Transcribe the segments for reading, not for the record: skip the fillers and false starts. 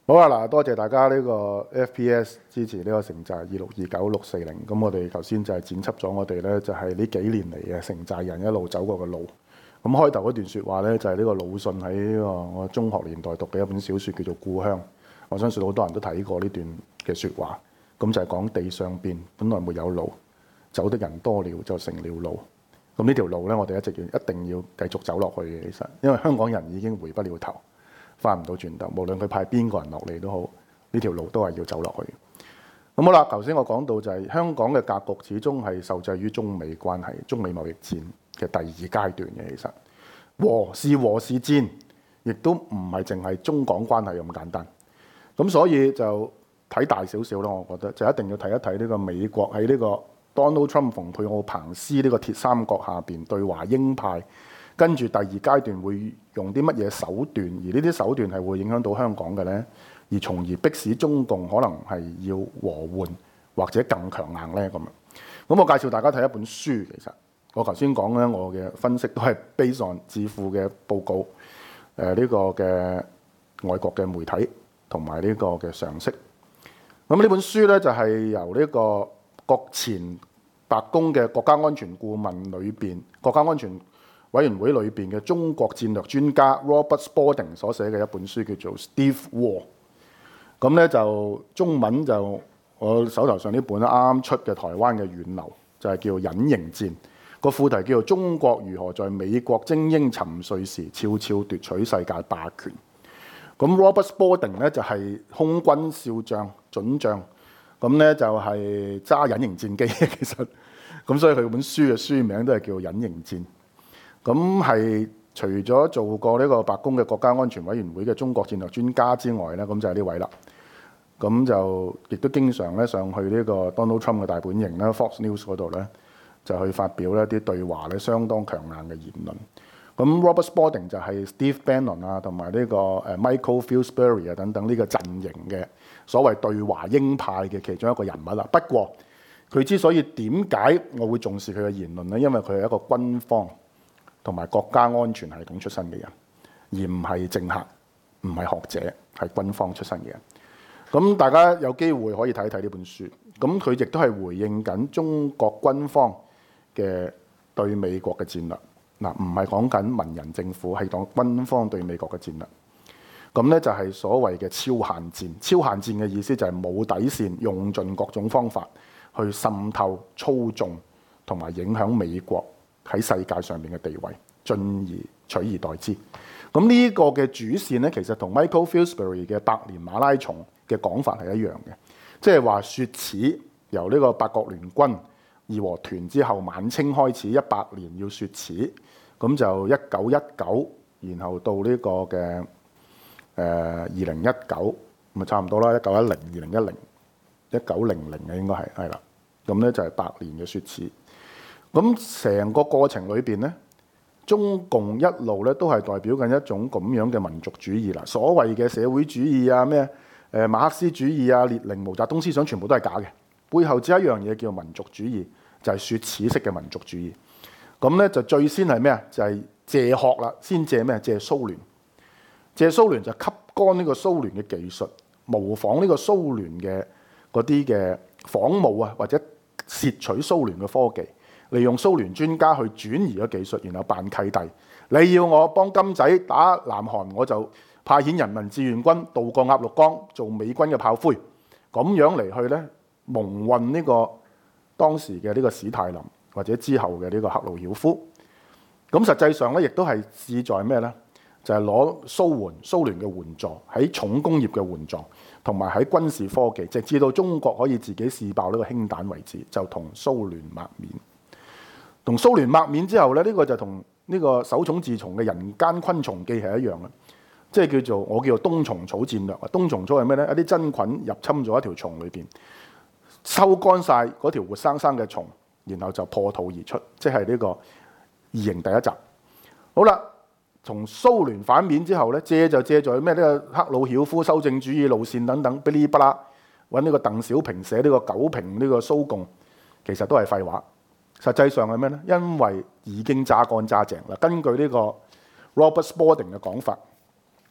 好啊，嗱，多謝大家呢個 FPS 支持呢個城寨2629-640。咁我哋頭先就係剪輯咗我哋呢，就係呢幾年嚟嘅城寨人一路走過嘅路。咁開頭嗰段説話呢，就係呢個魯迅喺呢個我中學年代讀嘅一本小説叫做《故鄉》。我相信好多人都睇過呢段嘅説話。咁就係講地上邊本來沒有路，走的人多了就成了路。咁呢條路呢，我哋一定要繼續走落去嘅。其實因為香港人已經回不了頭。翻唔到轉頭，無論佢派邊個人落嚟都好，呢條路都係要走落去。咁好啦，頭先我講到就係香港嘅格局始終係受制於中美關係、中美貿易戰嘅第二階段嘅。其實和是戰，亦都唔係淨係中港關係咁簡單。咁所以就睇大少少啦，我覺得就一定要睇一睇呢個美國喺呢個 Donald Trump 蓬佩奧彭斯呢個鐵三角下邊對華鷹派。跟住第二階段會用啲乜嘢手段，而呢啲手段係會影響到香港嘅呢？而從而迫使中共可能係要和緩或者更強硬呢？咁我介紹大家睇一本書，其實我頭先講呢，我嘅分析都係 based on 智庫嘅報告，呢個嘅外國嘅媒體同埋呢個嘅常識。咁呢本書呢，就係由呢個國前白宮嘅國家安全顧問裏邊國家安全委員會裏邊嘅中國戰略專家 Robert Spalding 所寫嘅一本書，叫做 Steve War。咁咧就中文就我手頭上呢本啱啱出嘅台灣嘅遠流，就係叫隱形戰。個副題叫做中國如何在美國精英沉睡時悄悄奪取世界霸權。咁 Robert Spalding 咧就係空軍少將準將，咁咧就係揸隱形戰機其實，咁所以佢本書嘅書名都係叫隱形戰。咁係除咗做過呢個白宮嘅國家安全委員會嘅中國戰略專家之外咧，咁就係呢位啦。咁就亦都經常咧上去呢個 Donald Trump 嘅大本營啦 Fox News 嗰度咧，就去發表一啲對華咧相當強硬嘅言論。咁 Robert Spalding 就係 Steve Bannon 啊，同埋呢個Michael Pillsbury 啊等等呢個陣營嘅所謂對華鷹派嘅其中一個人物啦。不過佢之所以點解我會重視佢嘅言論咧，因為佢係一個軍方同埋國家安全系統出身嘅人，而唔係政客，唔係學者，係軍方出身嘅人。咁大家有機會可以睇一睇呢本書。咁佢亦都係回應緊中國軍方嘅對美國嘅戰略。嗱，唔係講緊文人政府，係講軍方對美國嘅戰略。咁咧就係所謂嘅超限戰。超限戰嘅意思就係冇底線，用盡各種方法去滲透、操縱同埋影響美國喺世界上面嘅地位，進而取而代之。咁呢個嘅主線咧，其實同 Michael Pillsbury 嘅百年馬拉松嘅講法係一樣嘅，即係話雪恥由呢個八國聯軍義和團之後，晚清開始100年要雪恥，咁就1919，然後到呢個嘅2019，咁啊差唔多啦，1910、2010、1900嘅應該係啦，咁咧就係100年嘅雪恥。咁成個過程裏邊咧，中共一路咧都係代表緊一種咁樣嘅民族主義啦。所謂嘅社會主義啊，咩馬克思主義啊、列寧、毛澤東思想全部都係假嘅，背後只有一樣嘢叫民族主義，就係雪恥式嘅民族主義。咁咧就最先係咩啊？就係借殼啦，先借咩？借蘇聯，借蘇聯就吸乾呢個蘇聯嘅技術，模仿呢個蘇聯嘅嗰啲嘅仿冒啊，或者竊取蘇聯嘅科技。利用蘇聯專家去轉移咗技術，然後扮契弟。你要我幫金仔打南韓，我就派遣人民志願軍渡過鴨綠江，做美軍嘅炮灰。咁樣嚟去咧，蒙混呢個當時嘅呢個史泰林，或者之後嘅呢個赫魯曉夫。咁實際上咧，亦都係志在咩咧？就係攞蘇聯嘅援助，喺重工業嘅援助，同埋喺軍事科技，直至到中國可以自己試爆呢個氫彈為止，就同蘇聯抹面。同蘇聯抹面之後咧，呢個就同呢個手塚治虫嘅《人間昆蟲記》係一樣啦，即係我叫做冬蟲草戰略。冬蟲草係咩咧？一啲真菌入侵咗一條蟲裏邊，收乾晒嗰條活生生嘅蟲，然後就破土而出，即係呢個異形第一集。好啦，從蘇聯反面之後咧，借咗咩呢個赫魯曉夫修正主義路線等等，噼哩啪啦揾呢個鄧小平寫呢個九評呢個蘇共，其實都係廢話。實際上係咩咧？因為已經揸乾揸淨啦。根據呢個 Robert Spalding 嘅講法，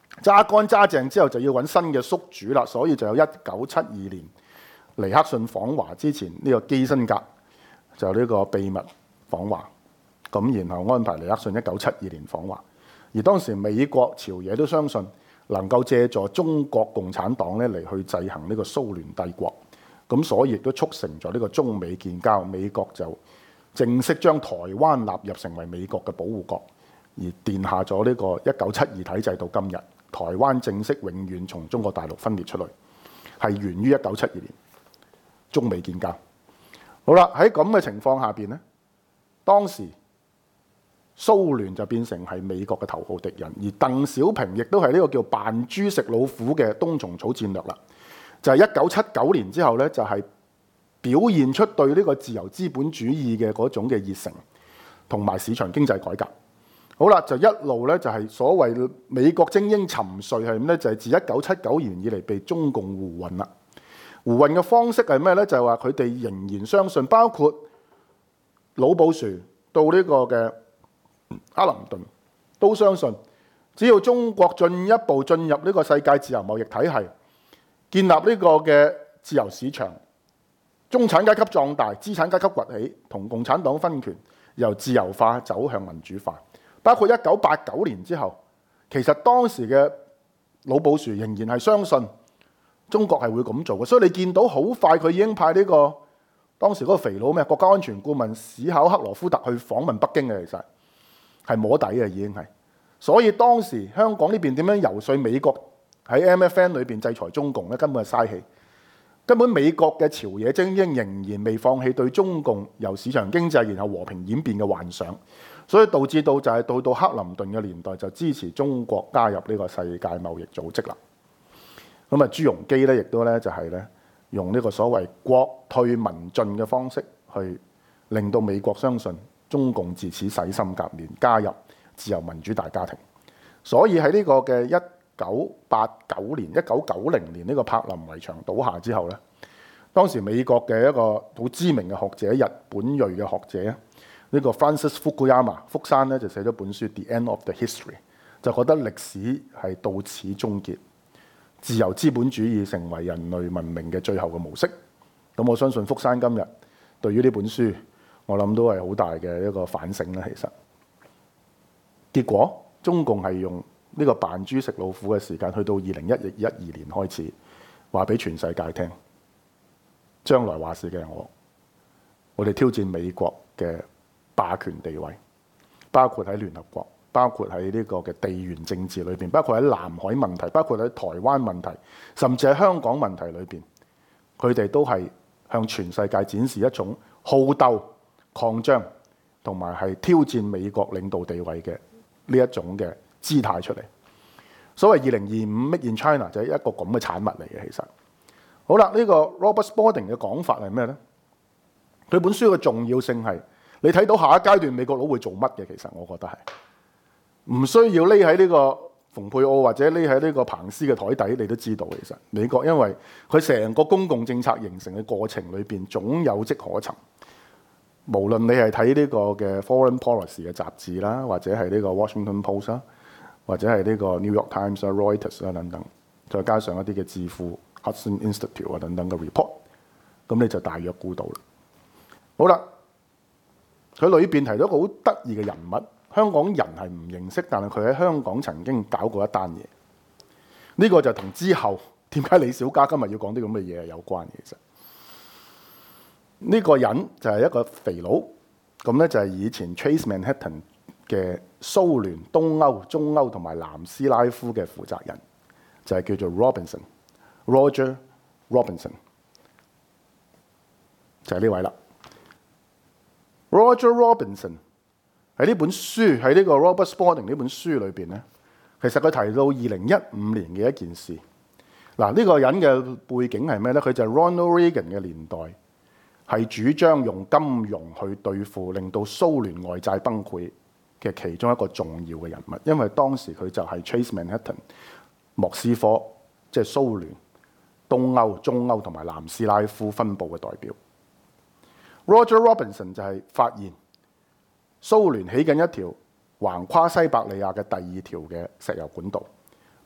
揸乾揸淨之後就要揾新嘅宿主啦，所以就有1972年尼克遜訪華之前呢個基辛格就呢個秘密訪華，咁然後安排尼克遜1972年訪華，而當時美國朝野都相信能夠借助中國共產黨咧嚟去制衡呢個蘇聯帝國，咁所以亦都促成咗呢個中美建交，美國就正式將台灣納入成為美國嘅保護國，而奠下咗呢個1972體制到今日，台灣正式永遠從中國大陸分裂出嚟，係源於1972年中美建交。好啦，喺咁嘅情況下邊咧，當時蘇聯就變成係美國嘅頭號敵人，而鄧小平亦都係呢個叫扮豬食老虎嘅冬蟲草戰略啦。就係1979年之後咧，就係表現出對呢個自由資本主義嘅嗰種嘅熱誠，同埋市場經濟改革。好啦，就一路咧就係所謂美國精英沉睡係咩咧？就係自1979年以嚟被中共胡混啦。胡混嘅方式係咩咧？就係話佢哋仍然相信，包括老布殊到呢個嘅克林頓都相信，只要中國進一步進入呢個世界自由貿易體系，建立呢個嘅自由市場，中產階級壯大，資產階級崛起，同共產黨分權，由自由化走向民主化。包括1989年之後，其實當時嘅老布殊仍然係相信中國係會咁做嘅，所以你見到好快佢已經派呢個當時嗰個肥佬咩國家安全顧問史考克羅夫特去訪問北京嘅，其實係摸底嘅已經係。所以當時香港呢邊點樣游說美國喺 MFN 裏邊制裁中共咧，根本係嘥氣。根本美國嘅朝野精英仍然未放棄對中共由市場經濟然後和平演變嘅幻想，所以導致到就係到克林頓嘅年代就支持中國加入呢個世界貿易組織啦。咁啊朱鎔基咧亦都咧就係咧用呢個所謂國退民進嘅方式去令到美國相信中共自此洗心革面，加入自由民主大家庭。所以喺呢個嘅1989年、1990年呢個柏林圍牆倒下之後咧，當時美國嘅一個好知名嘅學者，日本裔嘅學者呢個 Francis Fukuyama 福山咧就寫咗本書《The End of the History》，就覺得歷史係到此終結，自由資本主義成為人類文明嘅最後嘅模式。咁我相信福山今日對於呢本書，我諗都係好大嘅一個反省啦。其實結果中共係用呢個扮豬食老虎嘅時間，去到2012年開始話俾全世界聽，將來話事嘅係我哋挑戰美國嘅霸權地位，包括喺聯合國，包括喺呢個嘅地緣政治裏邊，包括喺南海問題，包括喺台灣問題，甚至喺香港問題裏邊，佢哋都係向全世界展示一種好鬥、擴張同埋係挑戰美國領導地位嘅呢一種嘅姿態出嚟。所謂2025 Made in China 就係一個咁嘅產物嚟嘅。其實好啦，呢個 Robert Spalding 嘅講法係咩呢？佢本書嘅重要性係你睇到下一階段美國佬會做乜嘅。其實我覺得係唔需要匿喺呢個蓬佩奧或者匿喺呢個彭斯嘅台底，你都知道其實美國因為佢成個公共政策形成嘅過程裏邊總有跡可尋。無論你係睇呢個嘅 Foreign Policy 嘅雜誌啦，或者係呢個 Washington Post 啦，或者係呢個 New York Times 啊、Reuters 啊等等，再加上一啲嘅智庫 Hudson Institute 啊等等嘅 report， 咁你就大約估到啦。好啦，佢裏邊提到一個好得意嘅人物，香港人係唔認識，但係佢喺香港曾經搞過一單嘢。呢個就同之後點解李小加今日要講啲咁嘅嘢係有關嘅。其實呢個人就係一個肥佬，咁咧就係以前 Chase Manhattan 嘅蘇聯、東歐、中歐同埋南斯拉夫嘅負責人，就係叫做 Roger Robinson， 就係呢位啦。Roger Robinson 喺呢本書，喺呢個 Robert Spalding 呢本書裏邊咧，其實佢提到2015年嘅一件事。嗱，呢個人嘅背景係咩咧？佢就係 Ronald Reagan 嘅年代，係主張用金融去對付令到蘇聯外債崩潰嘅其中一個重要嘅人物，因為當時佢就係 Chase Manhattan 莫斯科，即係蘇聯、東歐、中歐同埋南斯拉夫分部嘅代表。Roger Robinson 就係發現蘇聯起緊一條橫跨西伯利亞嘅第二條嘅石油管道，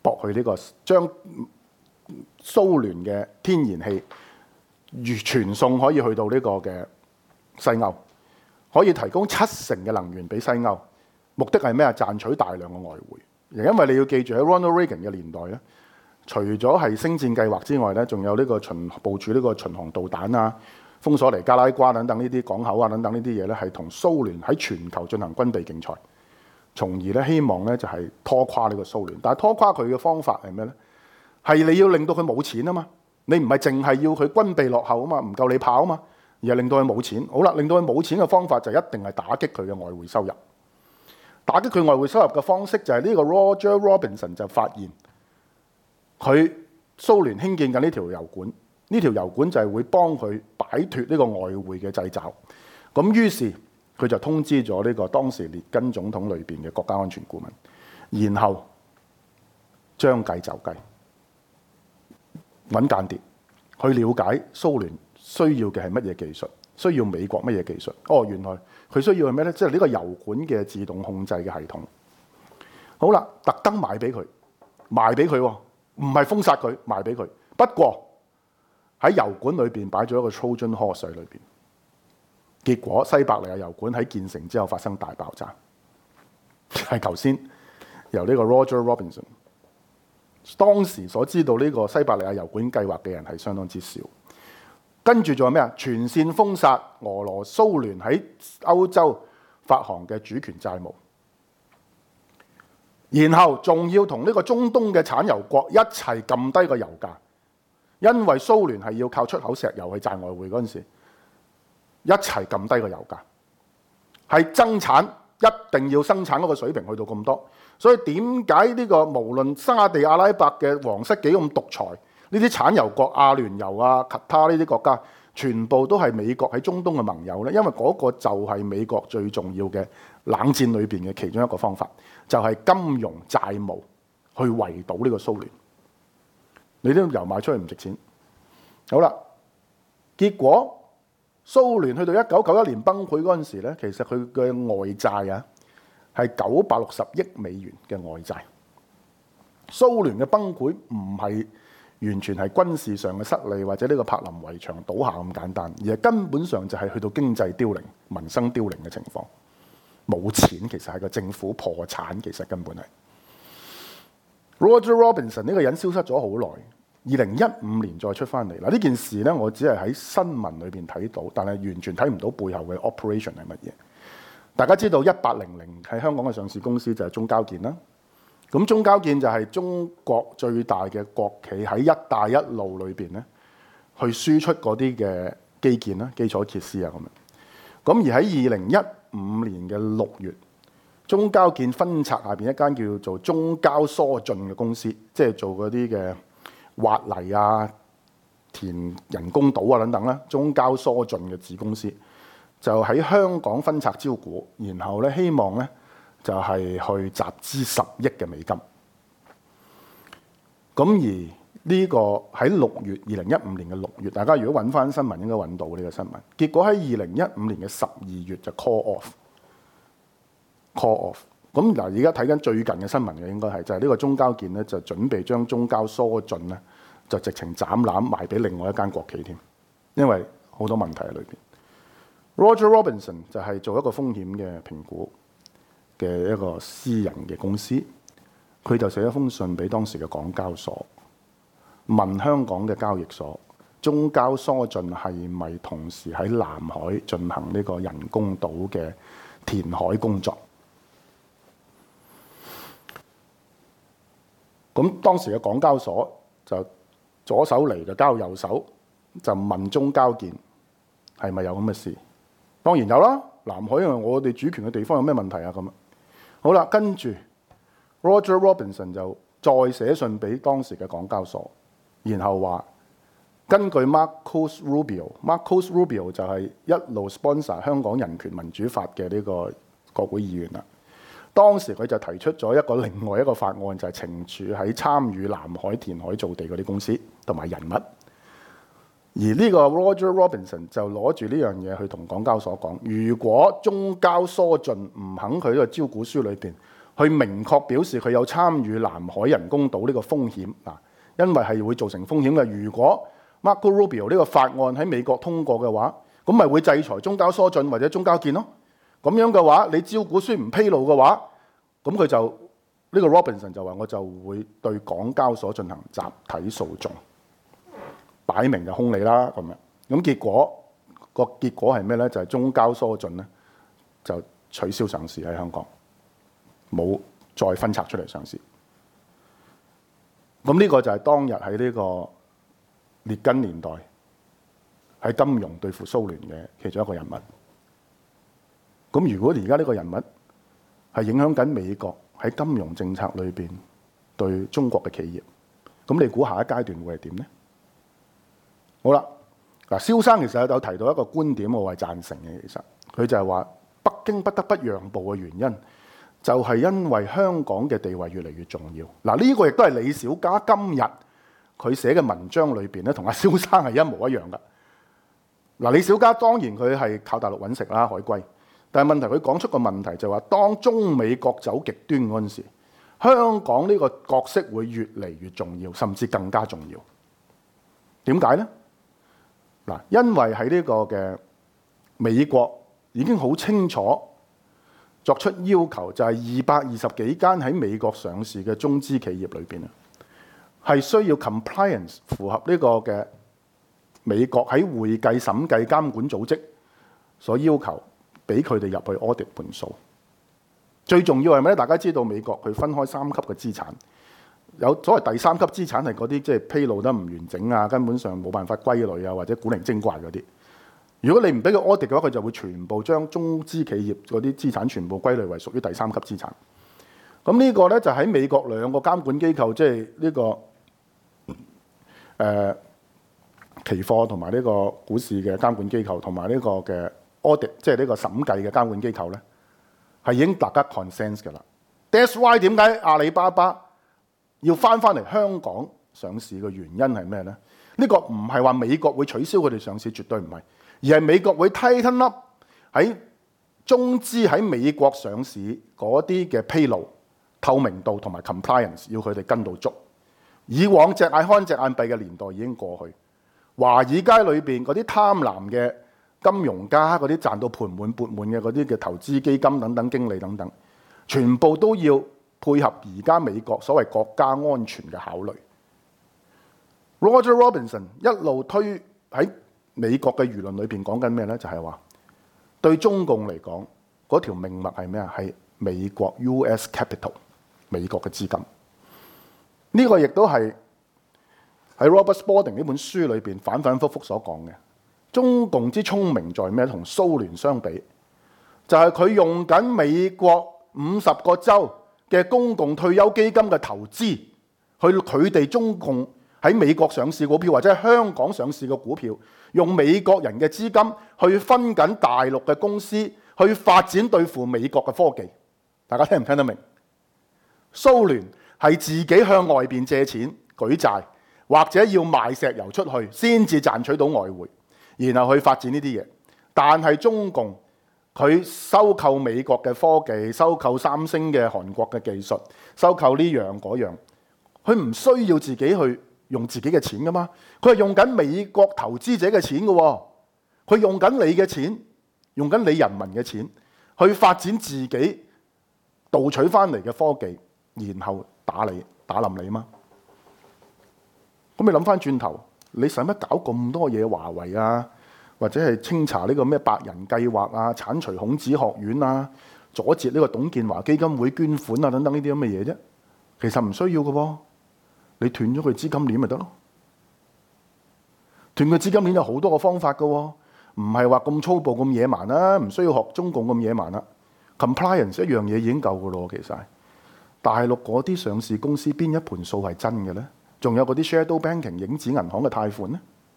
駁去呢個將蘇聯嘅天然氣傳送可以去到呢個嘅西歐，可以提供70%嘅能源俾西歐。目的係咩啊？賺取大量嘅外匯。因為你要記住喺 Ronald Reagan 嘅年代咧，除咗係星戰計劃之外咧，仲有呢個部署呢個巡航導彈啊、封鎖尼加拉瓜等等呢啲港口啊等等呢啲嘢咧，係同蘇聯喺全球進行軍備競賽，從而咧希望咧就係拖垮呢個蘇聯。但係拖垮佢嘅方法係咩咧？係你要令到佢冇錢啊嘛，你唔係淨係要佢軍備落後啊嘛，唔夠你跑啊嘛，而係令到佢冇錢。好啦，令到佢冇錢嘅方法就一定係打擊佢嘅外匯收入。打擊佢外匯收入嘅方式就係呢個 Roger Robinson 就發現佢蘇聯興建緊呢條油管，呢條油管就係會幫佢擺脫呢個外匯嘅掣肘。咁於是佢就通知咗呢個當時列根總統裏邊嘅國家安全顧問，然後將計就計，揾間諜去了解蘇聯需要嘅係乜嘢技術，需要美國乜嘢技術。哦，原來佢需要係咩咧？即係呢個油管嘅自動控制嘅系統。好啦，特登賣俾佢，賣俾佢喎，唔係封殺佢，賣俾佢。不過喺油管裏邊擺咗一個 Trojan Horse 喺裏邊，結果西伯利亞油管喺建成之後發生大爆炸。係頭先由呢個 Roger Robinson 當時所知道呢個西伯利亞油管計劃嘅人係相當之少。跟住仲有咩啊？全線封殺蘇聯喺歐洲發行嘅主權債務，然後仲要同呢個中東嘅產油國一齊撳低個油價，因為蘇聯係要靠出口石油去賺外匯嗰陣時，一齊撳低個油價，係增產一定要生產嗰個水平去到咁多。所以點解呢個無論沙地阿拉伯嘅皇室幾咁獨裁，呢啲產油國阿聯酋啊、卡塔呢啲國家，全部都係美國喺中東嘅盟友咧。因為嗰個就係美國最重要嘅冷戰裏邊嘅其中一個方法，就係金融債務去圍堵呢個蘇聯。你啲油賣出去唔值錢。好啦，結果蘇聯去到1991年崩潰嗰陣時咧，其實佢嘅外債啊係960億美元嘅外債。蘇聯嘅崩潰唔係完全係軍事上嘅失利，或者呢個柏林圍牆倒下咁簡單，而係根本上就係去到經濟凋零、民生凋零嘅情況。冇錢，其實係個政府破產，其實根本係。Roger Robinson 呢個人消失咗好耐，2015年再出翻嚟。嗱，呢件事咧，我只係喺新聞裏邊睇到，但係完全睇唔到背後嘅 operation 係乜嘢。大家知道1800喺香港嘅上市公司就係中交建啦。咁中交建就係中國最大嘅國企，喺一帶一路裏邊咧，去輸出嗰啲嘅基建啦、基礎設施啊咁樣。咁而喺2015年嘅6月，中交建分拆下邊一間叫做中交疏浚嘅公司，即係做嗰啲嘅挖泥啊、填人工島啊等等啦。中交疏浚嘅子公司就喺香港分拆招股，然後咧希望咧，就係去集資10億嘅美金。咁而呢個喺2015年嘅6月，大家如果揾翻新聞應該揾到呢個新聞。結果喺2015年嘅12月就 call off。咁嗱，而家睇緊最近嘅新聞嘅應該係就係呢個中交建咧，就準備將中交疏浚咧就直情斬纜賣俾另外一間國企添，因為好多問題喺裏邊。Roger Robinson 就係做一個風險嘅評估嘅一個私人嘅公司，佢就寫一封信俾當時嘅港交所，問香港嘅交易所中交疏浚係咪同時喺南海進行呢個人工島嘅填海工作。咁當時嘅港交所就左手嚟就交右手，就問中交建係咪有咁嘅事？當然有啦，南海因為我哋主權嘅地方有咩問題啊？咁好啦，跟住 Roger Robinson 就再寫信俾當時嘅港交所，然後話根據 Marcos Rubio 就係一路 sponsor 香港人權民主法嘅呢個國會議員啦。當時佢就提出咗另外一個法案，就係懲處喺參與南海填海造地嗰啲公司同埋人物。而呢個 Roger Robinson 就攞住呢樣嘢去同港交所講，如果中交疏浚唔肯佢呢個招股書裏邊去明確表示佢有參與南海人工島呢個風險嗱，因為係會造成風險嘅。如果 Marco Rubio 呢個法案喺美國通過嘅話，咁咪會制裁中交疏浚或者中交建咯。咁樣嘅話，你招股書唔披露嘅話，咁佢就呢個 Robinson 就話我就會對港交所進行集體訴訟，擺明就兇你啦咁樣。咁結果係咩咧？就係中交疏浚咧就取消上市喺香港，冇再分拆出嚟上市。咁呢個就係當日喺呢個列根年代喺金融對付蘇聯嘅其中一個人物。咁如果而家呢個人物係影響緊美國喺金融政策裏邊對中國嘅企業，咁你估下一階段會係點呢？好啦，嗱，蕭生其實有提到一個觀點，我係贊成嘅。其實佢就係話北京不得不讓步嘅原因，就係因為香港嘅地位越嚟越重要。嗱，呢個亦都係李小加今日佢寫嘅文章裏邊咧，同阿蕭生係一模一樣噶。嗱，李小加當然佢係靠大陸揾食啦，海歸。但係問題，佢講出個問題就係話，當中美國走極端嗰陣時，香港呢個角色會越嚟越重要，甚至更加重要。點解呢？嗱，因為喺呢個嘅美國已經好清楚作出要求，就係220幾間喺美國上市嘅中資企業裏邊啊，係需要 compliance 符合呢個嘅美國喺會計審計監管組織所要求。俾佢哋入去 audit 盤數，最重要係咩咧？大家知道美國佢分開3級嘅資產，有所謂第3級資產係嗰啲即係披露得唔完整啊，根本上冇辦法歸類啊，或者古靈精怪嗰啲。如果你唔俾佢 audit 嘅話，佢就會全部將中資企業嗰啲資產全部歸類為屬於第3級資產。咁呢個咧就喺美國2個監管機構，即係呢個期貨同埋呢個股市嘅監管機構，同埋呢個嘅audit 即係呢個審計嘅監管機構咧，係已經大家 consent 㗎啦。That's why 點解阿里巴巴要翻嚟香港上市嘅原因係咩咧？呢個唔係話美國會取消佢哋上市，絕對唔係，而係美國會 tighten up 喺中資喺美國上市嗰啲嘅披露、透明度同埋 compliance， 要佢哋跟到足。以往隻眼看隻眼閉嘅年代已經過去，華爾街裏邊嗰啲貪婪嘅金融家，嗰啲賺到盆滿缽滿嘅嗰啲嘅投資基金等等經理等等，全部都要配合而家美國所謂國家安全嘅考慮。Roger Robinson 一路推喺美國嘅輿論裏邊講緊咩咧？就係話對中共嚟講，嗰條命脈係咩啊？係美國 US Capital 美國嘅資金。呢個亦都係喺 Robert Spalding 呢本書裏邊反反覆覆所講嘅。中共之聰明在咩？同蘇聯相比，就係佢用緊美國50個州嘅公共退休基金嘅投資，去佢哋中共喺美國上市股票或者係香港上市嘅股票，用美國人嘅資金去分緊大陸嘅公司，去發展對付美國嘅科技。大家聽唔聽得明？蘇聯係自己向外邊借錢舉債，或者要賣石油出去先至賺取到外匯，然後去發展呢啲嘢。但係中共佢收購美國嘅科技，收購三星嘅韓國嘅技術，收購呢樣嗰樣，佢唔需要自己去用自己嘅錢噶嘛，佢係用緊美國投資者嘅錢噶喎，佢用緊你嘅錢，用緊你人民嘅錢去發展自己盜取翻嚟嘅科技，然後打冧你嘛。咁你諗翻轉頭，你使乜搞咁多嘢？華為啊，或者係清查呢個咩百人計劃啊、剷除孔子學院啊、阻截呢個董建華基金會捐款啊等等呢啲咁嘅嘢啫？其實唔需要嘅喎，你斷咗佢資金鏈咪得咯？斷佢資金鏈有好多個方法嘅喎，唔係話咁粗暴咁野蠻啦，唔需要學中共咁野蠻啦。Compliance 一樣嘢已經夠嘅咯，其實大陸嗰啲上市公司邊一盤數係真嘅咧？仲有嗰啲 shadow banking 影子銀行嘅貸款咧，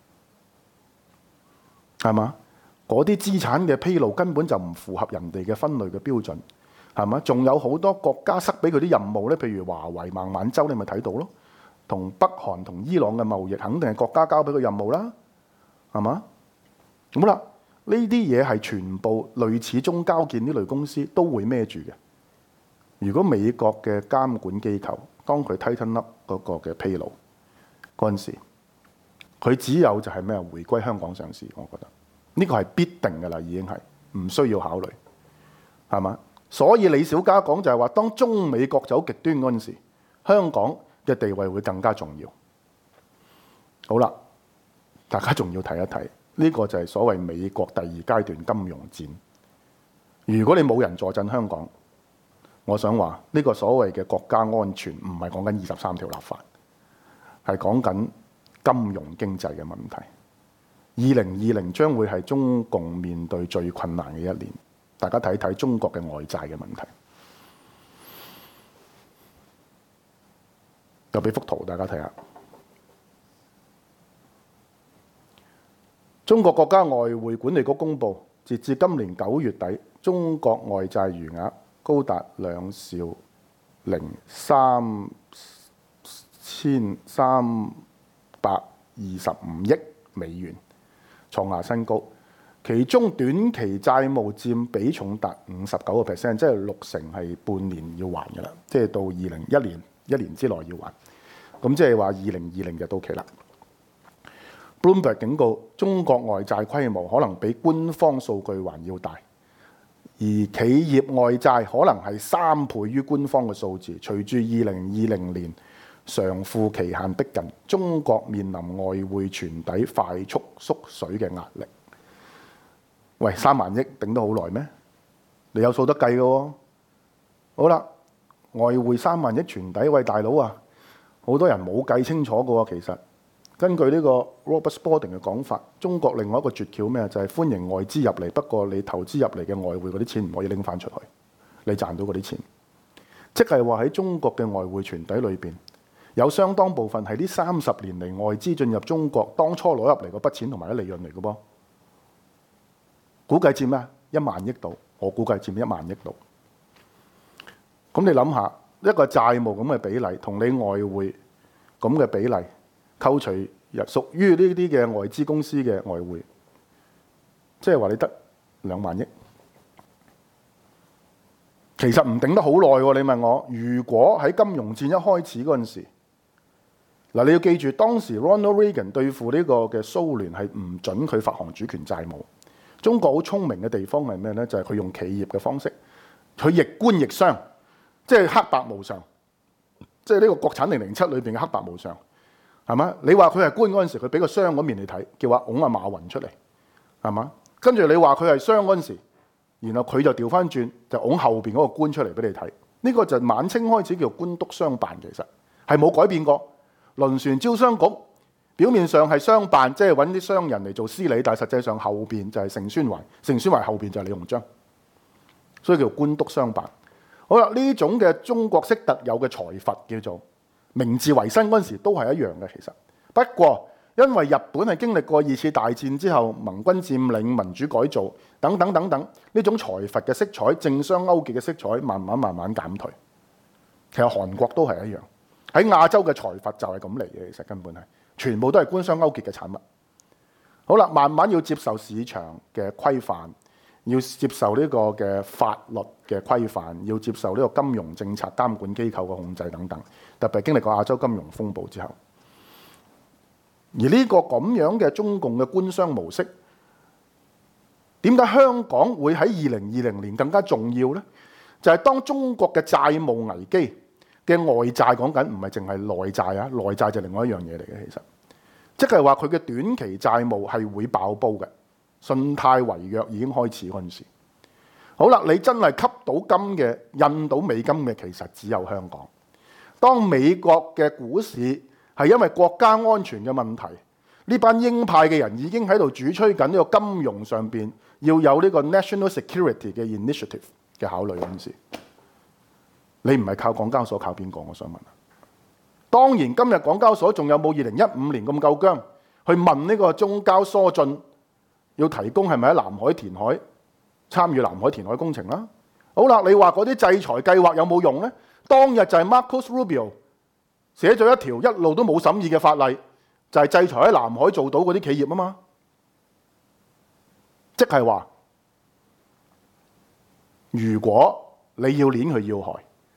係嘛？嗰啲資產嘅披露根本就唔符合人哋嘅分類嘅標準，係嘛？仲有好多國家塞俾佢啲任務咧，譬如華為、孟晚舟，你咪睇到咯。同北韓同伊朗嘅貿易，肯定係國家交俾佢任務啦，係嘛？好啦，呢啲嘢係全部類似中交建呢類公司都會孭住嘅。 如果美國嘅監管機構當佢 tighten up 嗰個嘅披露嗰陣時，佢只有就係咩回歸香港上市，我覺得呢個係必定㗎啦，已經係唔需要考慮，係嘛？所以李小加講就係話，當中美國走極端嗰陣時，香港嘅地位會更加重要。好啦，大家仲要睇一睇呢個就係所謂美國第二階段金融戰。如果你冇人助陣香港，我想話呢個所謂嘅國家安全唔係講緊23條立法，係講緊金融經濟嘅問題。2020將會係中共面對最困難嘅一年。大家睇睇中國嘅外債嘅問題。就俾幅圖大家睇下。中國國家外匯管理局公佈，截至今年9月底，中國外債餘額高達2兆3,325億美元，創下新高。其中短期債務佔比重達59%，即係60%係半年要還嘅啦，即係到2021年1年之內要還。咁即係話2020就到期啦。Bloomberg 警告，中國外債規模可能比官方數據還要大，而企業外債可能係3倍於官方嘅數字。隨住2020年償付期限逼近，中國面臨外匯存底快速縮水嘅壓力。喂，3萬億頂得好耐咩？你有數得計嘅喎。好啦，外匯3萬億存底，喂大佬啊，好多人冇計清楚嘅喎。其實根據呢個 Robert Spalding 嘅講法，中國另外一個絕橋咩？就係歡迎外資入嚟，不過你投資入嚟嘅外匯嗰啲錢唔可以拎翻出去，你賺到嗰啲錢，即係話喺中國嘅外匯存底裏邊，有相當部分係呢30年嚟外資進入中國當初攞入嚟嗰筆錢同埋啲利潤嚟嘅噃。估計佔咩？1萬億度，我估計佔1萬億度。咁你諗下，一個債務咁嘅比例，同你外匯咁嘅比例，扣除屬於呢啲嘅外資公司嘅外匯，即係話你得2萬億。其實唔頂得好耐喎。你問我，如果喺金融戰一開始嗰陣時，嗱，你要記住，當時 Ronald Reagan 對付呢個嘅蘇聯係唔準佢發行主權債務。中國好聰明嘅地方係咩呢？就係佢用企業嘅方式，佢逆官逆商，即係黑白無常，即係呢個國產007裏邊嘅黑白無常，係嘛？你話佢係官嗰陣時，佢俾個商嗰面你睇，叫話拱阿馬雲出嚟，係嘛？跟住你話佢係商嗰陣時，然後佢就調翻轉，就拱後邊嗰個官出嚟俾你睇。呢個就晚清開始叫官督商辦，其實係冇改變過。輪船招商局表面上係商辦，即係揾啲商人嚟做司理，但係實際上後邊就係盛宣懷，盛宣懷後邊就係李鴻章，所以叫官督商辦。好啦，呢種嘅中國式特有嘅財閥叫做明治維新嗰陣時都係一樣嘅，其實不過因為日本係經歷過2次大戰之後，盟軍佔領、民主改造等等等等，呢種財閥嘅色彩、政商勾結嘅色彩慢慢減退。其實韓國都係一樣，喺亞洲嘅財閥就係咁嚟嘅，其實根本係。全部都係官商勾結嘅產物。好啦，慢慢要接受市場嘅規範，要接受呢個嘅法律嘅規範，要接受呢個金融政策監管機構嘅控制等等。特別係經歷過亞洲金融風暴之後，而呢個咁樣嘅中共嘅官商模式，點解香港會喺2020年更加重要呢？就係當中國嘅債務危機嘅外債，講緊唔係淨係內債啊，內債就另外一樣嘢嚟嘅。其實即係話佢嘅短期債務係會爆煲嘅，信貸違約已經開始嗰陣時。好啦，你真係吸到金嘅、印到美金嘅，其實只有香港。當美國嘅股市係因為國家安全嘅問題，呢班鷹派嘅人已經喺度主吹緊呢個金融上邊要有呢個 national security 嘅 initiative 嘅考慮嗰陣時。你唔係靠港交所，靠邊個？我想問。當然今日港交所仲有冇2015年咁夠薑去問呢個中交疏進要提供係咪喺南海填海參與南海填海工程啦？好啦，你話嗰啲制裁計劃有冇用呢？當日就係 Marcos Rubio 寫咗一條一路都冇審議嘅法例，就係制裁喺南海做到嗰啲企業啊嘛。即係話，如果你要鏈佢要害，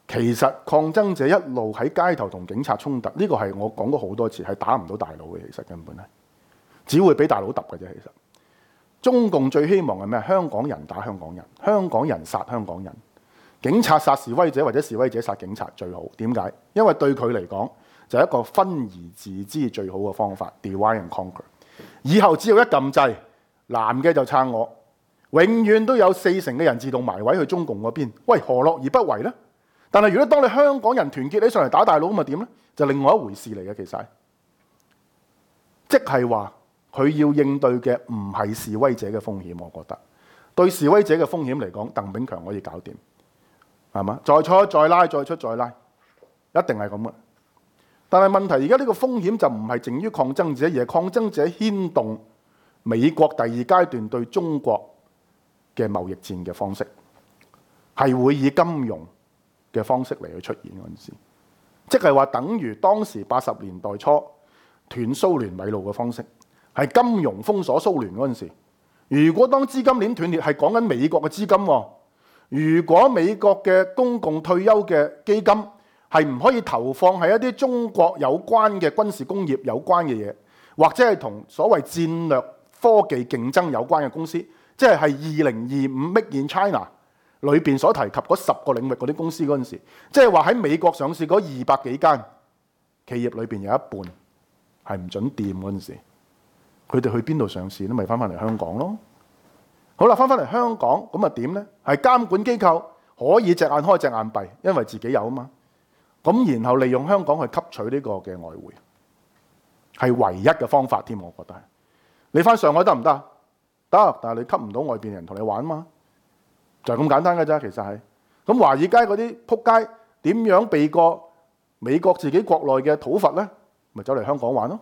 其實抗爭者一路喺街頭同警察衝突，呢個係我講過好多次，係打唔到大佬嘅。其實根本係只會俾大佬揼嘅啫。其實中共最希望係咩？香港人打香港人，香港人殺香港人，警察殺示威者或者示威者殺警察最好。點解？因為對佢嚟講就係一個分而治之最好嘅方法 ，divide and conquer。以後只要一撳掣，藍嘅就撐我，永遠都有40%嘅人自動埋位去中共嗰邊。喂，何樂而不為呢？但係如果當你香港人團結起上嚟打大佬咁，咪點呢？就另外一回事嚟嘅。其實即係話佢要應對嘅唔係示威者嘅風險，我覺得對示威者嘅風險嚟講，鄧炳強可以搞掂，係嘛？再出再拉，再出再拉，一定係咁嘅。但係問題而家呢個風險就唔係淨於抗爭者，而係抗爭者牽動美國第二階段對中國嘅貿易戰嘅方式，係會以金融嘅方式嚟去出現嗰陣時，即係話等於當時80年代初斷蘇聯米路嘅方式，係金融封鎖蘇聯嗰陣時。如果當資金鏈斷裂，係講緊美國嘅資金喎。如果美國嘅公共退休嘅基金係唔可以投放喺一啲中國有關嘅軍事工業有關嘅嘢，或者係同所謂戰略科技競爭有關嘅公司，即係2025 Make in China 裏邊所提及嗰10個領域嗰啲公司嗰陣時，即係話喺美國上市嗰200幾間企業裏邊有一半係唔準掂嗰陣時，佢哋去邊度上市咧？咪翻返嚟香港咯。好啦，翻返嚟香港咁啊點呢？係監管機構可以隻眼開隻眼閉，因為自己有啊嘛。咁然後利用香港去吸取呢個嘅外匯，係唯一嘅方法添。我覺得係你翻上海得唔得？得，但係你吸唔到外邊人同你玩嘛，就係咁簡單嘅啫。其實係咁，華爾街嗰啲撲街點樣避過美國自己國內嘅討伐呢？咪走嚟香港玩咯，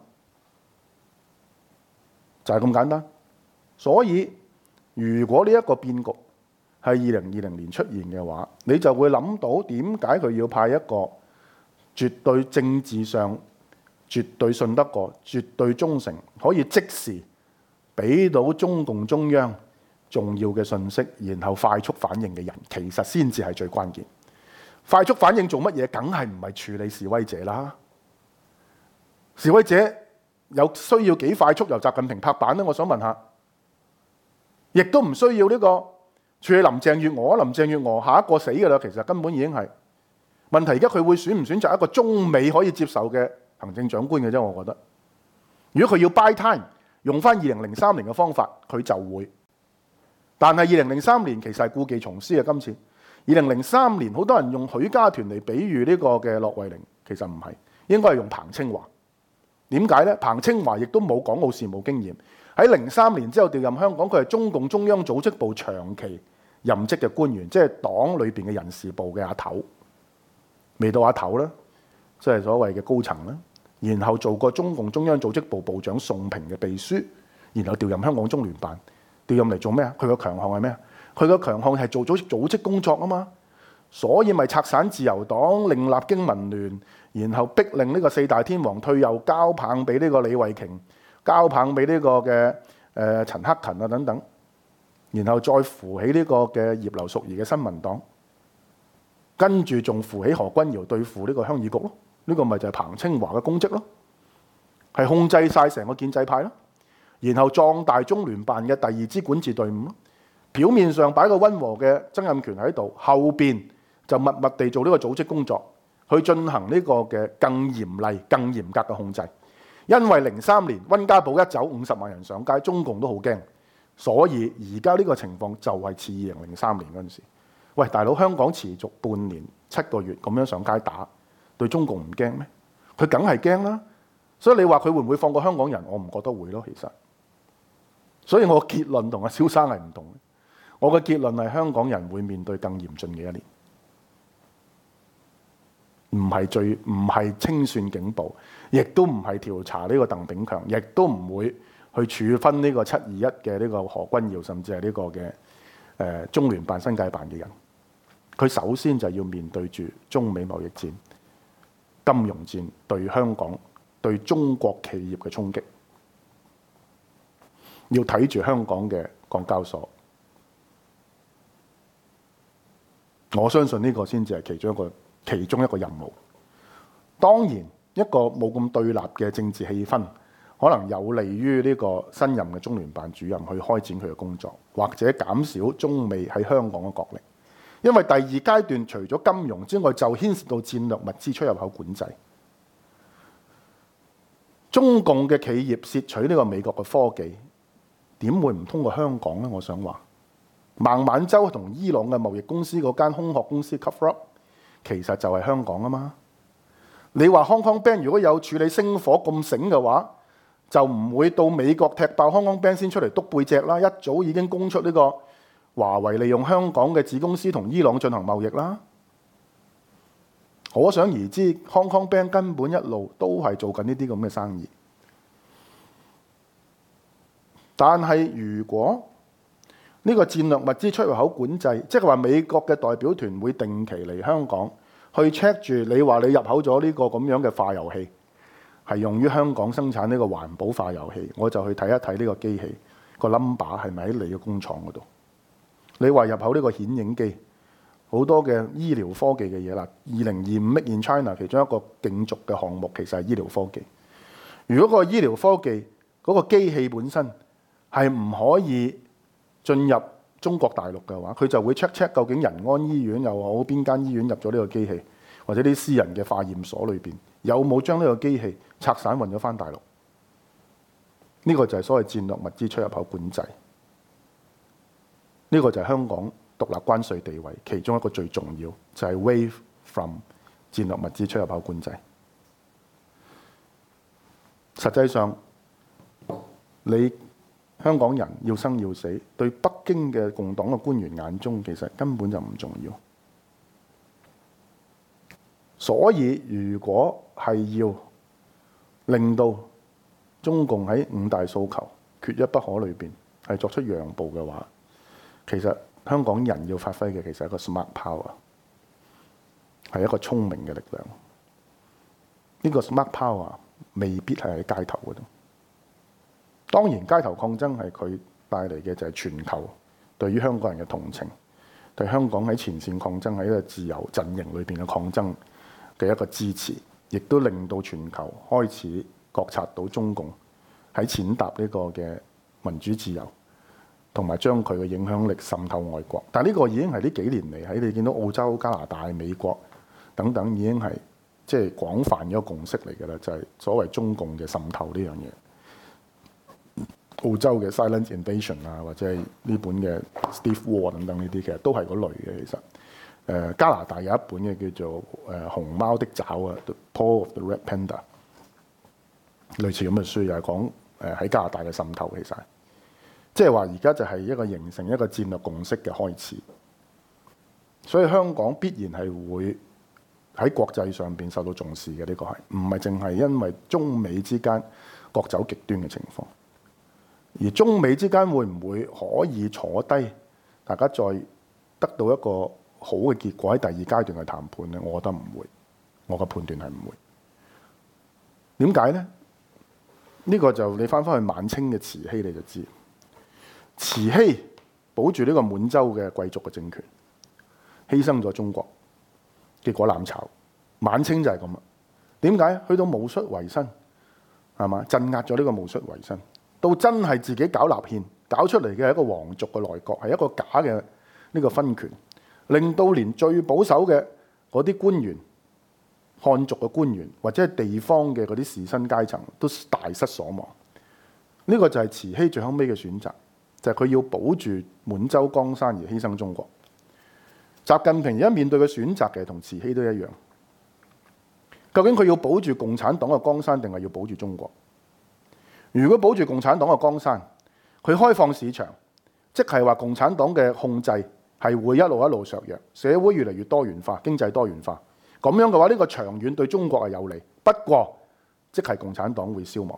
就係咁簡單。所以如果呢一個變局係2020年出現嘅話，你就會諗到點解佢要派一個絕對政治上絕對信得過、絕對忠誠，可以即時俾到中共中央重要嘅信息，然後快速反應嘅人，其實先至係最關鍵。快速反應做乜嘢？梗係唔係處理示威者啦？示威者有需要幾快速由習近平拍板呢？我想問下，亦都唔需要呢個處理林鄭月娥。林鄭月娥下一個死㗎啦，其實根本已經係問題。而家佢會選唔選擇一個中美可以接受嘅行政長官嘅啫？我覺得，如果佢要 buy time，用翻2003年嘅方法，佢就會。但係2003年其實係故技重施嘅。今次2003年好多人用許家屯嚟比喻呢個嘅駱惠寧，其實唔係，應該係用彭清華。點解呢？彭清華亦都冇港澳事務經驗，喺03年之後調任香港，佢係中共中央組織部長期任職嘅官員，即係黨裏邊嘅人事部嘅阿頭，未到阿頭啦，即係所謂嘅高層啦。然後做過中共中央組織部部長宋平嘅秘書，然後調任香港中聯辦，調任嚟做咩啊？佢個強項係咩啊？佢個強項係做組織工作啊嘛，所以咪拆散自由黨，另立經民聯，然後逼令呢個4大天王退休，交棒俾呢個李慧瓊，交棒俾呢個嘅陳克勤啊等等，然後再扶起呢個嘅葉劉淑儀嘅新民黨，跟住仲扶起何君堯對付呢個鄉議局咯。呢個咪就係彭清華嘅功績咯，係控制晒成個建制派咯，然後壯大中聯辦嘅第2支管治隊伍咯。表面上擺個溫和嘅曾蔭權喺度，後邊就默默地做呢個組織工作，去進行呢個嘅更嚴厲、更嚴格嘅控制。因為03年溫家寶一走，50萬人上街，中共都好驚，所以而家呢個情況就係似2003年嗰陣時。喂，大佬，香港持續半年7個月咁樣上街打，對中共唔驚咩？佢梗係驚啦。所以你話佢會唔會放過香港人？我唔覺得會咯，其實。所以我嘅結論同阿蕭生係唔同嘅。我嘅結論係香港人會面對更嚴峻嘅一年，唔係清算警暴，亦都唔係調查呢個鄧炳強，亦都唔會去處分呢個721嘅呢個何君堯，甚至係呢個嘅中聯辦新界辦嘅人。佢首先就要面對住中美貿易戰、金融戰對香港、對中國企業嘅衝擊，要睇住香港嘅港交所。我相信呢個先至係其中一個其中一個任務。當然，一個冇咁對立嘅政治氣氛，可能有利於呢個新任嘅中聯辦主任去開展佢嘅工作，或者減少中美喺香港嘅角力。因為第二階段除咗金融之外，就牽涉到戰略物資出入口管制。中共嘅企業竊取呢個美國嘅科技，點會唔通過香港呢？我想話，孟晚舟同伊朗嘅貿易公司嗰間空殼公司 cover up， 其實就係香港啊嘛。你話 Hong Kong Bank 如果有處理星火咁醒嘅話，就唔會到美國踢爆 Hong Kong Bank 先出嚟篤背脊啦，一早已經供出呢個華為利用香港嘅子公司同伊朗進行貿易啦。可想而知 Hong Kong Bank 根本一路都係做緊呢啲咁嘅生意。但係如果呢個戰略物資出入口管制，即係話美國嘅代表團會定期嚟香港去 check 住你話你入口咗呢個咁樣嘅化油器，係用於香港生產呢個環保化油器，我就去睇一睇呢個機器個 number 係咪喺你嘅工廠嗰度。你話入口呢個顯影機，好多嘅醫療科技嘅嘢啦。2025 Make in China 其中一個競逐嘅項目其實係醫療科技。如果個醫療科技嗰個機器本身係唔可以進入中國大陸嘅話，佢就會 check 究竟仁安醫院又好，邊間醫院入咗呢個機器，或者啲私人嘅化驗所裏邊有冇將呢個機器拆散運咗翻大陸。呢個就係所謂戰略物資出入口管制。呢個就係香港獨立關稅地位其中一個最重要，就係 waive from 戰略物資出入口管制。實際上，你香港人要生要死，對北京嘅共黨嘅官員眼中，其實根本就唔重要。所以，如果係要令到中共喺五大訴求缺一不可裏邊係作出讓步嘅話，其實香港人要發揮嘅其實係一個 smart power， 係一個聰明嘅力量。呢個 smart power 未必係喺街頭嗰度。當然，街頭抗爭係佢帶嚟嘅就係全球對於香港人嘅同情，對香港喺前線抗爭喺一個自由陣營裏邊嘅抗爭嘅一個支持，亦都令到全球開始覺察到中共喺踐踏呢個嘅民主自由，同埋將佢嘅影響力滲透外國。但係呢個已經係呢幾年嚟喺你見到澳洲、加拿大、美國等等已經係即係廣泛嘅一個共識嚟嘅啦，就係所謂中共嘅滲透呢樣嘢。澳洲嘅 Silent Invasion 啊，或者係呢本嘅 Steve War 等等呢啲，其實都係嗰類嘅。其實加拿大有一本嘅叫做熊貓的爪啊， The Paw of the Red Panda， 類似咁嘅書，又係講喺加拿大嘅滲透。其實即係話而家就係一個形成一個戰略共識嘅開始，所以香港必然係會喺國際上邊受到重視嘅。呢個係唔係淨係因為中美之間各走極端嘅情況？而中美之間會唔會可以坐低，大家再得到一個好嘅結果喺第二階段嘅談判呢？我覺得唔會，我嘅判斷係唔會。點解呢？呢個就你翻返去晚清嘅慈禧你就知，慈禧保住呢個滿洲嘅貴族嘅政權，犧牲咗中國，結果攬炒。晚清就係咁啦。點解？去到戊戌維新，係嘛？鎮壓咗呢個戊戌維新。到真係自己搞立憲，搞出嚟嘅係一個皇族嘅內閣，係一個假嘅呢個分權，令到連最保守嘅嗰啲官員、漢族嘅官員或者係地方嘅嗰啲士紳階層都大失所望。呢個就係慈禧最後尾嘅選擇，就係佢要保住滿洲江山而犧牲中國。習近平而家面對嘅選擇其實同慈禧都一樣，究竟佢要保住共產黨嘅江山定係要保住中國？如果保住共產黨嘅江山，佢開放市場，即係話共產黨嘅控制係會一路削弱，社會越嚟越多元化，經濟多元化。咁樣嘅話，呢個長遠對中國係有利。不過，即係共產黨會消亡，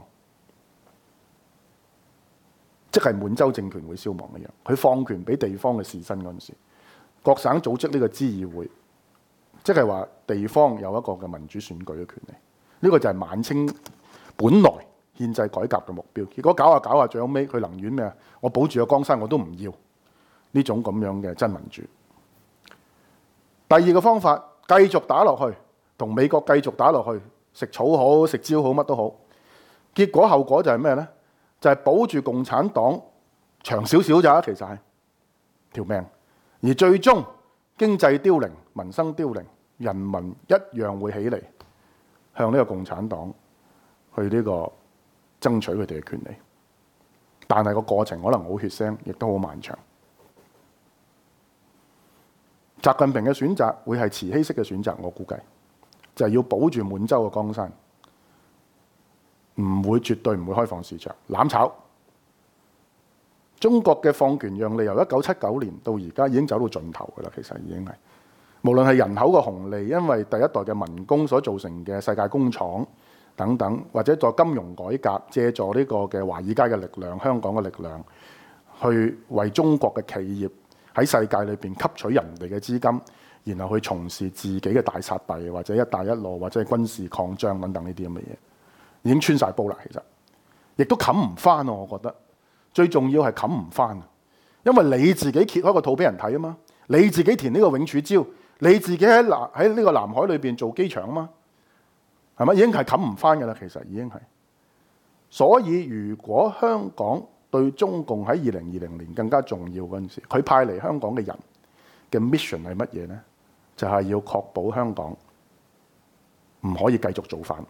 即係滿洲政權會消亡一樣。佢放權俾地方嘅士紳嗰陣時，各省組織呢個諮議會，即係話地方有一個嘅民主選舉嘅權利。呢個就係晚清本來憲制改革嘅目標，結果搞下搞下，最後尾佢寧願咩啊？我保住個江山我都唔要呢種咁樣嘅真民主。第二個方法， 繼續打落去，同美國繼續打落去，食草好，食蕉好，乜都好。結果後果就係咩呢？就係保住共產黨長少少咋，其實係條命。而最終經濟凋零，民生凋零，人民一樣會起嚟向呢個共產黨去呢個爭取佢哋嘅權利。但係個過程可能好血腥，亦都好漫長。習近平嘅選擇會係慈禧式嘅選擇，我估計就係要保住滿洲嘅江山，絕對唔會開放市場，攬炒。中國嘅放權讓利由1979年到而家已經走到盡頭㗎啦，其實已經係無論係人口嘅紅利，因為第一代嘅民工所造成嘅世界工廠等等，或者在金融改革借助呢個嘅華爾街嘅力量、香港嘅力量，去為中國嘅企業喺世界裏邊吸取人哋嘅資金，然後去從事自己嘅大撒幣或者一帶一路或者係軍事擴張等等呢啲咁嘅嘢，已經穿晒煲啦。其實亦都冚唔翻啊！我覺得最重要係冚唔翻，因為你自己揭開個肚俾人睇啊嘛，你自己填呢個永儲招，你自己喺呢個南海裏邊做機場啊嘛，係咪已經係冚唔翻㗎啦？其實已經係。所以如果香港對中共喺2020年更加重要嗰陣時，佢派嚟香港嘅人嘅 mission 係乜嘢呢？就係要確保香港唔可以繼續造反。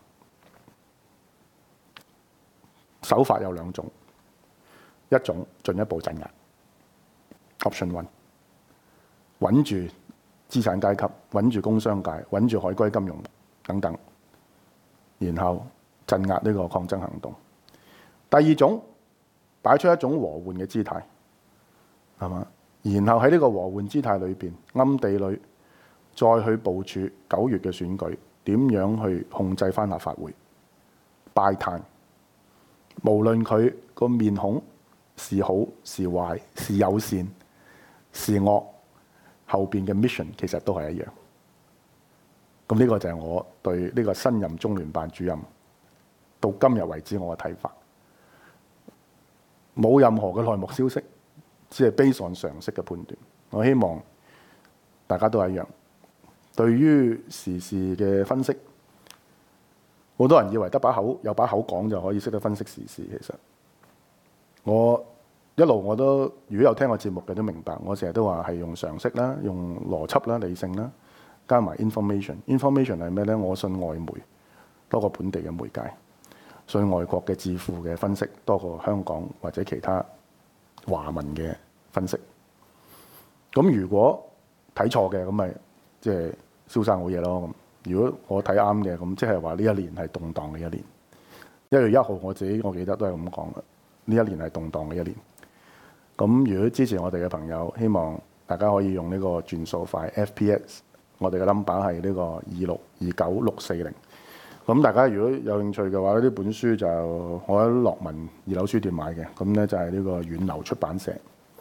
手法有兩種，一種進一步鎮壓 ，Option One， 穩住資產階級，穩住工商界，穩住海歸金融等等，然後鎮壓呢個抗爭行動。第二種，擺出一種和緩嘅姿態，係嘛？然後喺呢個和緩姿態裏邊，暗地裏再去部署9月嘅選舉，點樣去控制翻立法會，敗彈。無論佢個面孔是好是壞，是友善是惡，後邊嘅 mission 其實都係一樣。咁呢個就係我對呢個新任中聯辦主任到今日為止我嘅睇法。冇任何嘅內幕消息，只係 based on 常識嘅判斷。我希望大家都係一樣。對於時事嘅分析，好多人以為得把口有把口講就可以識得分析時事。其實我一路我都如果有聽我節目嘅都明白，我成日都話係用常識啦，用邏輯啦，理性啦，加埋 information。information 係咩呢？我信外媒多過本地嘅媒介，信外國嘅智庫嘅分析多過香港或者其他華文嘅分析。咁如果睇錯嘅，咁咪即係燒生好嘢咯。如果我睇啱嘅，咁即係話呢一年係動盪嘅一年。1月1號我記得都係咁講嘅，呢一年係動盪嘅一年。咁如果支持我哋嘅朋友，希望大家可以用呢個轉數快 FPS， 我哋嘅 number 係呢個2629640。咁大家如果有興趣嘅話，呢本書就我喺樂文2樓書店買嘅。咁咧就係呢個遠流出版社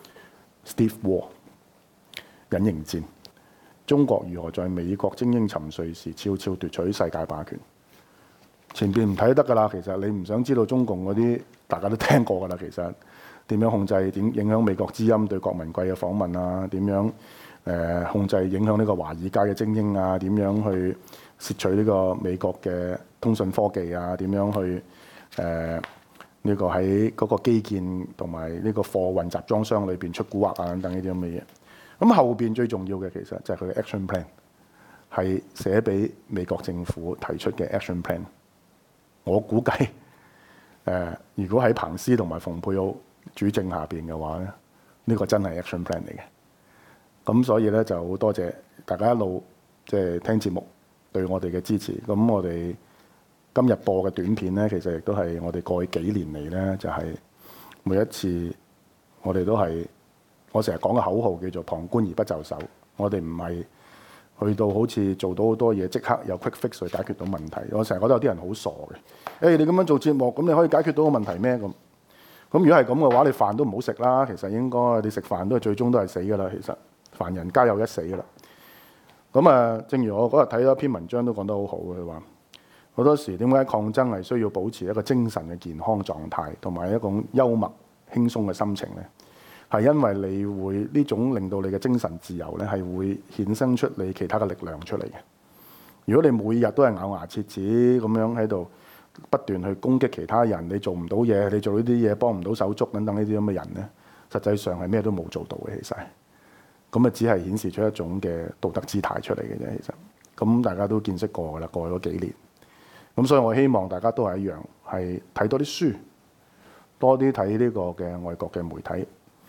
Steve Wall 隱形戰。中國如何在美國精英沉睡時悄悄奪取世界霸權？前邊唔睇得㗎啦，其實你唔想知道中共嗰啲，大家都聽過㗎啦。其實點樣控制、點影響美國之音對郭文貴嘅訪問啊？點樣控制、影響呢個華爾街嘅精英啊？點樣去竊取呢個美國嘅通訊科技啊？點樣去呢個喺嗰個基建同埋呢個貨運集裝箱裏邊出蠱惑啊等等呢啲咁嘅嘢。咁後邊最重要嘅其實就係佢嘅 action plan， 係寫俾美國政府提出嘅 action plan。我估計如果喺彭斯同埋蓬佩奧主政下邊嘅話咧，呢個真係 action plan 嚟嘅。咁所以咧就好多謝大家一路即係聽節目對我哋嘅支持。咁我哋今日播嘅短片咧，其實亦都係我哋過去幾年嚟咧，就係每一次我哋都係。我成日講嘅口號叫做旁觀而不就手，我哋唔係去到好似做到好多嘢即刻有 quick fix 去解決到問題。我成日覺得有啲人好傻嘅，你咁樣做節目，咁你可以解決到個問題咩？咁如果係咁嘅話，你飯都唔好食啦。其實應該你食飯都係最終都係死㗎啦。其實凡人皆有一死㗎啦。咁正如我嗰日睇咗一篇文章都講得好好嘅，佢話好多時點解抗爭係需要保持一個精神嘅健康狀態，同埋一種幽默輕鬆嘅心情咧？ 係因為你會呢種令到你嘅精神自由咧，係會衍生出你其他嘅力量出嚟嘅。如果你每日都係咬牙切齒咁樣喺度不斷去攻擊其他人，你做唔到嘢，你做呢啲嘢幫唔到手足等等呢啲咁嘅人咧，實際上係咩都冇做到嘅。其實咁啊，只係顯示出一種嘅道德姿態出嚟嘅啫。其實咁大家都見識過㗎啦，過咗幾年。咁所以我希望大家都係一樣，係睇多啲書，多啲睇呢個嘅外國嘅媒體，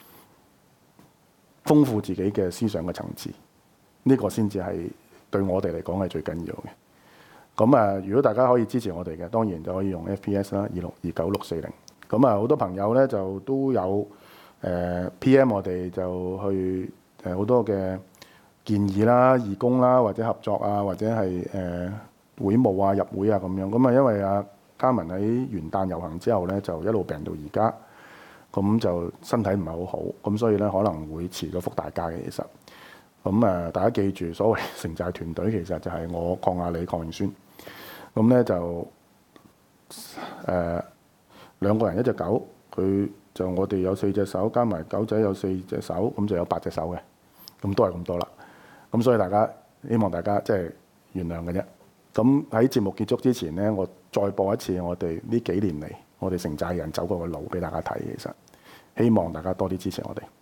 豐富自己嘅思想嘅層次。呢個先至係對我哋嚟講係最緊要嘅。咁啊，如果大家可以支持我哋嘅，當然就可以用 FPS 啦，2629-640。咁啊，好多朋友咧就都有PM 我哋就去好多嘅建議啦、義工啦，或者合作啊，或者係會務啊、入會啊咁樣。咁啊，因為嘉文喺元旦遊行之後咧，就一路病到而家，咁就身體唔係好好，咁所以咧可能會遲咗覆大家嘅。其實咁大家記住，所謂城寨團隊其實就係我、鄺亞理、鄺永宣。咁咧就兩個人一隻狗，佢就我哋有4隻手，加埋狗仔有4隻手，咁就有8隻手嘅，咁都係咁多啦。咁所以大家希望大家即係原諒嘅啫。咁喺節目結束之前咧，我再播一次我哋呢幾年嚟我哋城寨人走過嘅路俾大家睇。其實希望大家多啲支持我哋。